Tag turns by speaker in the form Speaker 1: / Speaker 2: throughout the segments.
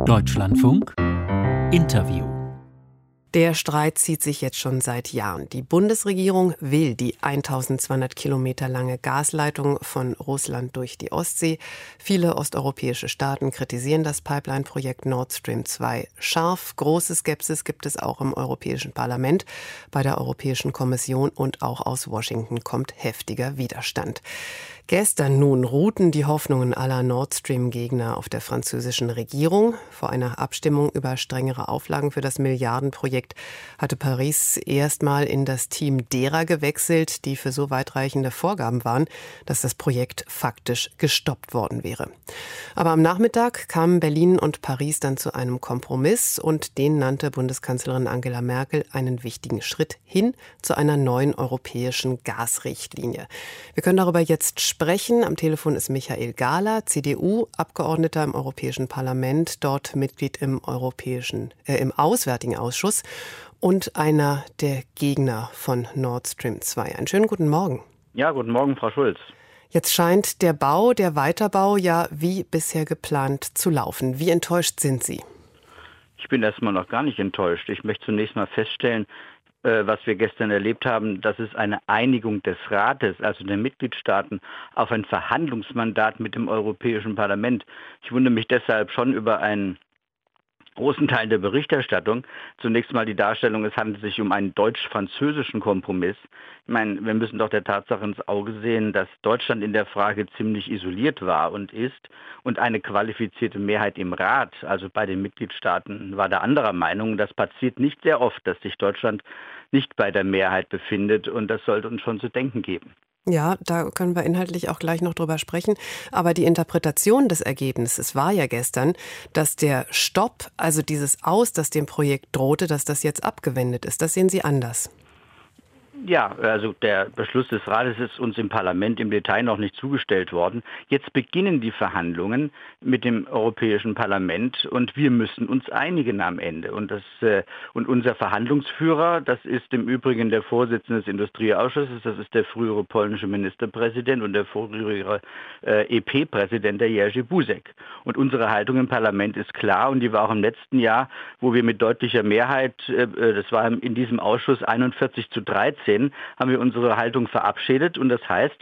Speaker 1: Deutschlandfunk Interview.
Speaker 2: Der Streit zieht sich jetzt schon seit Jahren. Die Bundesregierung will die 1200 Kilometer lange Gasleitung von Russland durch die Ostsee. Viele osteuropäische Staaten kritisieren das Pipeline-Projekt Nord Stream 2 scharf. Große Skepsis gibt es auch im Europäischen Parlament, bei der Europäischen Kommission, und auch aus Washington kommt heftiger Widerstand. Gestern nun ruhten die Hoffnungen aller Nord Stream-Gegner auf der französischen Regierung. Vor einer Abstimmung über strengere Auflagen für das Milliardenprojekt hatte Paris erstmal in das Team derer gewechselt, die für so weitreichende Vorgaben waren, dass das Projekt faktisch gestoppt worden wäre. Aber am Nachmittag kamen Berlin und Paris dann zu einem Kompromiss, und den nannte Bundeskanzlerin Angela Merkel einen wichtigen Schritt hin zu einer neuen europäischen Gasrichtlinie. Wir können darüber jetzt sprechen. Am Telefon ist Michael Gahler, CDU-Abgeordneter im Europäischen Parlament, dort Mitglied im Auswärtigen Ausschuss und einer der Gegner von Nord Stream 2. Einen schönen guten Morgen.
Speaker 3: Ja, guten Morgen, Frau Schulz.
Speaker 2: Jetzt scheint der Weiterbau ja wie bisher geplant zu laufen. Wie enttäuscht sind Sie?
Speaker 3: Ich bin erstmal noch gar nicht enttäuscht. Ich möchte zunächst mal feststellen, was wir gestern erlebt haben, das ist eine Einigung des Rates, also der Mitgliedstaaten, auf ein Verhandlungsmandat mit dem Europäischen Parlament. Ich wundere mich deshalb schon über einen großen Teil der Berichterstattung. Zunächst mal die Darstellung, es handelt sich um einen deutsch-französischen Kompromiss. Ich meine, wir müssen doch der Tatsache ins Auge sehen, dass Deutschland in der Frage ziemlich isoliert war und ist, und eine qualifizierte Mehrheit im Rat, also bei den Mitgliedstaaten, war da anderer Meinung. Das passiert nicht sehr oft, dass sich Deutschland nicht bei der Mehrheit befindet, und das sollte uns schon zu denken geben.
Speaker 2: Ja, da können wir inhaltlich auch gleich noch drüber sprechen. Aber die Interpretation des Ergebnisses war ja gestern, dass der Stopp, also dieses Aus, das dem Projekt drohte, dass das jetzt abgewendet ist. Das sehen Sie anders.
Speaker 3: Ja, also der Beschluss des Rates ist uns im Parlament im Detail noch nicht zugestellt worden. Jetzt beginnen die Verhandlungen mit dem Europäischen Parlament, und wir müssen uns einigen am Ende. Und unser Verhandlungsführer, das ist im Übrigen der Vorsitzende des Industrieausschusses, das ist der frühere polnische Ministerpräsident und der frühere EP-Präsident, der Jerzy Buzek. Und unsere Haltung im Parlament ist klar, und die war auch im letzten Jahr, wo wir mit deutlicher Mehrheit, das war in diesem Ausschuss 41:13, haben wir unsere Haltung verabschiedet, und das heißt,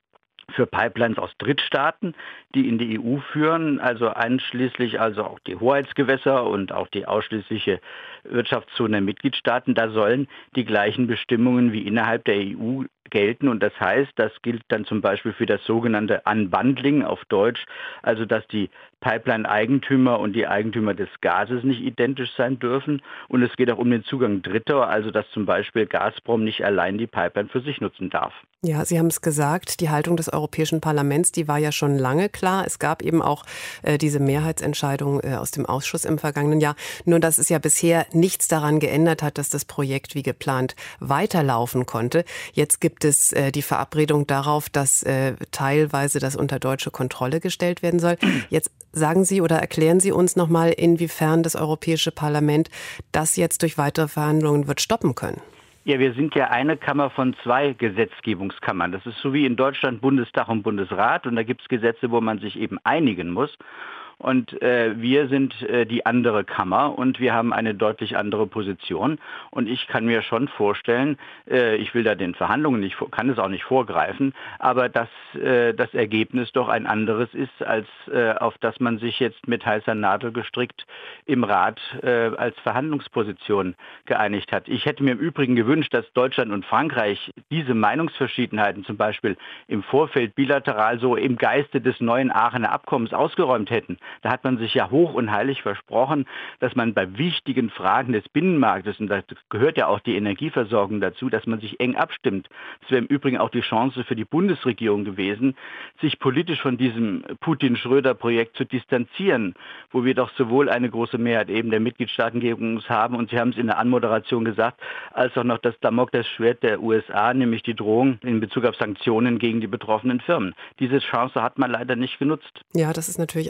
Speaker 3: für Pipelines aus Drittstaaten, die in die EU führen, also einschließlich also auch die Hoheitsgewässer und auch die ausschließliche Wirtschaftszone der Mitgliedstaaten, da sollen die gleichen Bestimmungen wie innerhalb der EU gelten. Und das heißt, das gilt dann zum Beispiel für das sogenannte Unbundling auf Deutsch, also dass die Pipeline-Eigentümer und die Eigentümer des Gases nicht identisch sein dürfen. Und es geht auch um den Zugang Dritter, also dass zum Beispiel Gazprom nicht allein die Pipeline für sich nutzen darf.
Speaker 2: Ja, Sie haben es gesagt, die Haltung des Europäischen Parlaments, die war ja schon lange klar. Es gab eben auch diese Mehrheitsentscheidung aus dem Ausschuss im vergangenen Jahr. Nur dass es ja bisher nichts daran geändert hat, dass das Projekt wie geplant weiterlaufen konnte. Jetzt gibt es die Verabredung darauf, dass teilweise das unter deutsche Kontrolle gestellt werden soll. Jetzt sagen Sie oder erklären Sie uns nochmal, inwiefern das Europäische Parlament das jetzt durch weitere Verhandlungen wird stoppen können.
Speaker 3: Ja, wir sind ja eine Kammer von zwei Gesetzgebungskammern. Das ist so wie in Deutschland Bundestag und Bundesrat, und da gibt es Gesetze, wo man sich eben einigen muss. Und wir sind die andere Kammer, und wir haben eine deutlich andere Position. Und ich kann mir schon vorstellen, ich will da den Verhandlungen nicht, kann es auch nicht vorgreifen, aber dass das Ergebnis doch ein anderes ist, als auf das man sich jetzt mit heißer Nadel gestrickt im Rat als Verhandlungsposition geeinigt hat. Ich hätte mir im Übrigen gewünscht, dass Deutschland und Frankreich diese Meinungsverschiedenheiten zum Beispiel im Vorfeld bilateral so im Geiste des neuen Aachener Abkommens ausgeräumt hätten. Da hat man sich ja hoch und heilig versprochen, dass man bei wichtigen Fragen des Binnenmarktes, und da gehört ja auch die Energieversorgung dazu, dass man sich eng abstimmt. Das wäre im Übrigen auch die Chance für die Bundesregierung gewesen, sich politisch von diesem Putin-Schröder-Projekt zu distanzieren, wo wir doch sowohl eine große Mehrheit eben der Mitgliedstaaten gegen uns haben, und Sie haben es in der Anmoderation gesagt, als auch noch das Damoklesschwert der USA, nämlich die Drohung in Bezug auf Sanktionen gegen die betroffenen Firmen. Diese Chance hat man leider nicht genutzt.
Speaker 2: Ja, das ist natürlich eine Verkürzung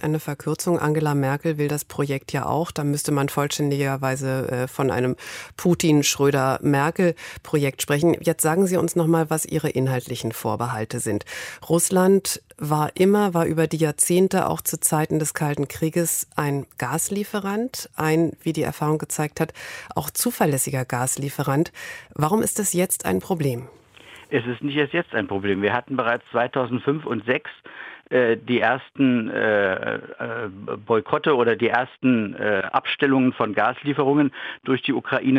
Speaker 2: Verkürzung. Angela Merkel will das Projekt ja auch. Da müsste man vollständigerweise von einem Putin-Schröder-Merkel-Projekt sprechen. Jetzt sagen Sie uns noch mal, was Ihre inhaltlichen Vorbehalte sind. Russland war über die Jahrzehnte, auch zu Zeiten des Kalten Krieges, ein Gaslieferant, wie die Erfahrung gezeigt hat, auch zuverlässiger Gaslieferant. Warum ist das jetzt ein Problem?
Speaker 3: Es ist nicht erst jetzt ein Problem. Wir hatten bereits 2005 und 2006 die ersten Boykotte oder die ersten Abstellungen von Gaslieferungen durch die Ukraine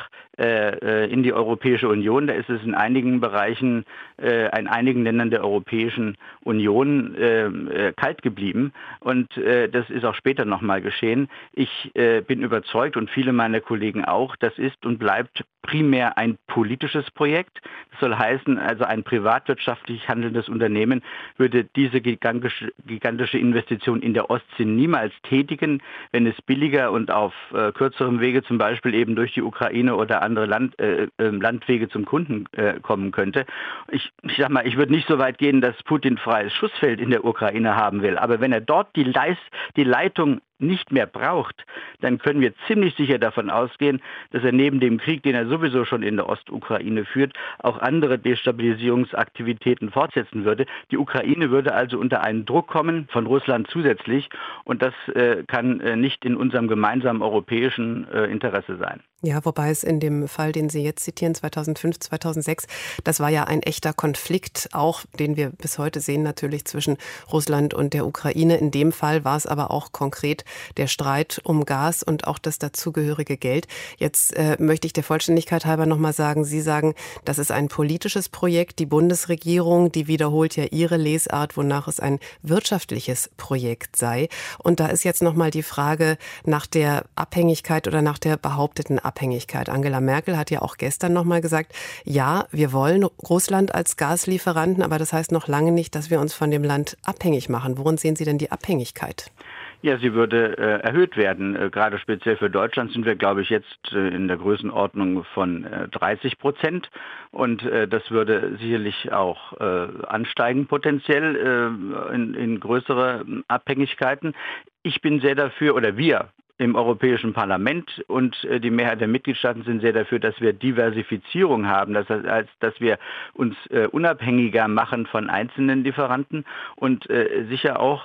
Speaker 3: in die Europäische Union. Da ist es in einigen Bereichen, in einigen Ländern der Europäischen Union kalt geblieben. Und das ist auch später nochmal geschehen. Ich bin überzeugt und viele meiner Kollegen auch, das ist und bleibt primär ein politisches Projekt. Das soll heißen, also ein privatwirtschaftlich handelndes Unternehmen würde diese gigantische Investition in der Ostsee niemals tätigen, wenn es billiger und auf kürzerem Wege, zum Beispiel eben durch die Ukraine oder andere Landwege zum Kunden kommen könnte. Ich sag mal, ich würde nicht so weit gehen, dass Putin freies Schussfeld in der Ukraine haben will. Aber wenn er dort die Leitung nicht mehr braucht, dann können wir ziemlich sicher davon ausgehen, dass er neben dem Krieg, den er sowieso schon in der Ostukraine führt, auch andere Destabilisierungsaktivitäten fortsetzen würde. Die Ukraine würde also unter einen Druck kommen, von Russland zusätzlich, und das kann nicht in unserem gemeinsamen europäischen Interesse sein.
Speaker 2: Ja, wobei es in dem Fall, den Sie jetzt zitieren, 2005, 2006, das war ja ein echter Konflikt, auch den wir bis heute sehen natürlich zwischen Russland und der Ukraine. In dem Fall war es aber auch konkret der Streit um Gas und auch das dazugehörige Geld. Jetzt möchte ich der Vollständigkeit halber nochmal sagen, Sie sagen, das ist ein politisches Projekt. Die Bundesregierung, die wiederholt ja ihre Lesart, wonach es ein wirtschaftliches Projekt sei. Und da ist jetzt nochmal die Frage nach der Abhängigkeit oder nach der behaupteten Abhängigkeit. Angela Merkel hat ja auch gestern nochmal gesagt, ja, wir wollen Russland als Gaslieferanten, aber das heißt noch lange nicht, dass wir uns von dem Land abhängig machen. Worin sehen Sie denn die Abhängigkeit?
Speaker 3: Ja, sie würde erhöht werden. Gerade speziell für Deutschland sind wir, glaube ich, jetzt in der Größenordnung von 30%. Und das würde sicherlich auch ansteigen potenziell in größere Abhängigkeiten. Ich bin sehr dafür, oder wir im Europäischen Parlament und die Mehrheit der Mitgliedstaaten sind sehr dafür, dass wir Diversifizierung haben, das heißt, dass wir uns unabhängiger machen von einzelnen Lieferanten und sicher auch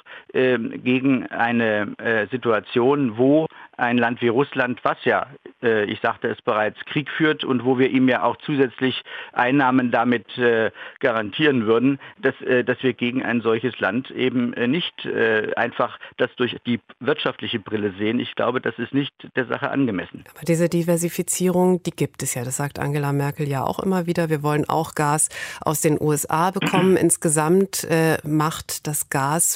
Speaker 3: gegen eine Situation, wo ein Land wie Russland, was ja, ich sagte es bereits, Krieg führt und wo wir ihm ja auch zusätzlich Einnahmen damit garantieren würden, dass wir gegen ein solches Land eben nicht einfach das durch die wirtschaftliche Brille sehen. Ich glaube, das ist nicht der Sache angemessen.
Speaker 2: Aber diese Diversifizierung, die gibt es ja. Das sagt Angela Merkel ja auch immer wieder. Wir wollen auch Gas aus den USA bekommen. Insgesamt macht das Gas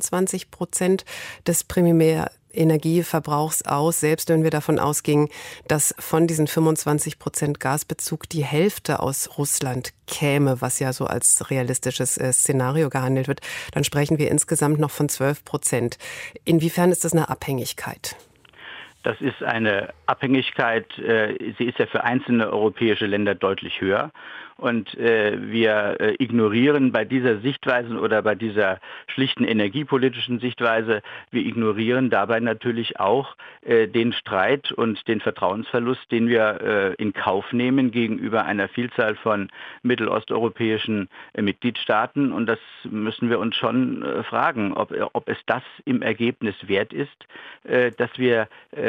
Speaker 2: 25% des Energieverbrauchs aus, selbst wenn wir davon ausgingen, dass von diesen 25% Gasbezug die Hälfte aus Russland käme, was ja so als realistisches Szenario gehandelt wird, dann sprechen wir insgesamt noch von 12%. Inwiefern ist das eine Abhängigkeit?
Speaker 3: Das ist eine Abhängigkeit, sie ist ja für einzelne europäische Länder deutlich höher. Und wir ignorieren bei dieser Sichtweise oder bei dieser schlichten energiepolitischen Sichtweise, wir ignorieren dabei natürlich auch den Streit und den Vertrauensverlust, den wir in Kauf nehmen gegenüber einer Vielzahl von mittelosteuropäischen Mitgliedstaaten. Und das müssen wir uns schon fragen, ob es das im Ergebnis wert ist, dass wir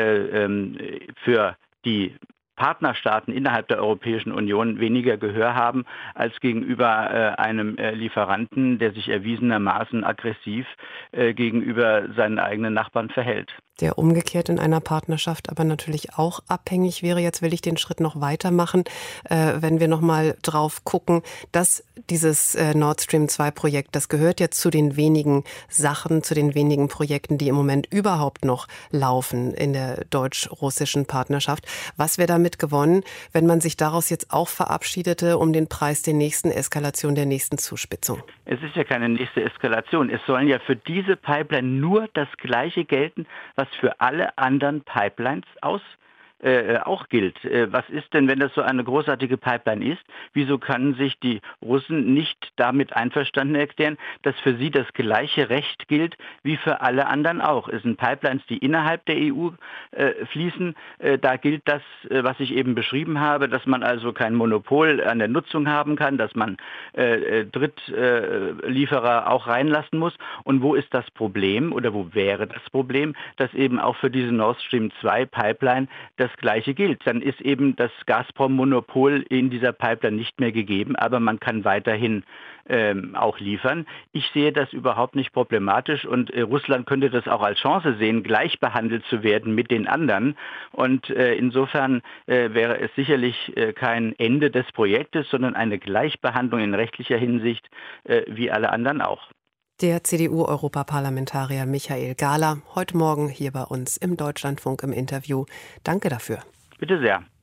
Speaker 3: für die Partnerstaaten innerhalb der Europäischen Union weniger Gehör haben als gegenüber einem Lieferanten, der sich erwiesenermaßen aggressiv gegenüber seinen eigenen Nachbarn verhält.
Speaker 2: Der umgekehrt in einer Partnerschaft aber natürlich auch abhängig wäre. Jetzt will ich den Schritt noch weitermachen, wenn wir noch mal drauf gucken, dass dieses Nord Stream 2 Projekt, das gehört jetzt zu den wenigen Sachen, zu den wenigen Projekten, die im Moment überhaupt noch laufen in der deutsch-russischen Partnerschaft. Was wäre damit gewonnen, wenn man sich daraus jetzt auch verabschiedete um den Preis der nächsten Eskalation, der nächsten Zuspitzung?
Speaker 3: Es ist ja keine nächste Eskalation. Es sollen ja für diese Pipeline nur das Gleiche gelten, was für alle anderen Pipelines auch gilt. Was ist denn, wenn das so eine großartige Pipeline ist? Wieso können sich die Russen nicht damit einverstanden erklären, dass für sie das gleiche Recht gilt wie für alle anderen auch? Es sind Pipelines, die innerhalb der EU fließen. Da gilt das, was ich eben beschrieben habe, dass man also kein Monopol an der Nutzung haben kann, dass man Drittlieferer auch reinlassen muss. Und wo ist das Problem oder wo wäre das Problem, dass eben auch für diese Nord Stream 2 Pipeline das Gleiche gilt? Dann ist eben das Gazprom-Monopol in dieser Pipeline nicht mehr gegeben, aber man kann weiterhin auch liefern. Ich sehe das überhaupt nicht problematisch und Russland könnte das auch als Chance sehen, gleich behandelt zu werden mit den anderen. Und insofern wäre es sicherlich kein Ende des Projektes, sondern eine Gleichbehandlung in rechtlicher Hinsicht wie alle anderen auch.
Speaker 2: Der CDU-Europaparlamentarier Michael Gahler, heute Morgen hier bei uns im Deutschlandfunk im Interview. Danke dafür.
Speaker 3: Bitte sehr.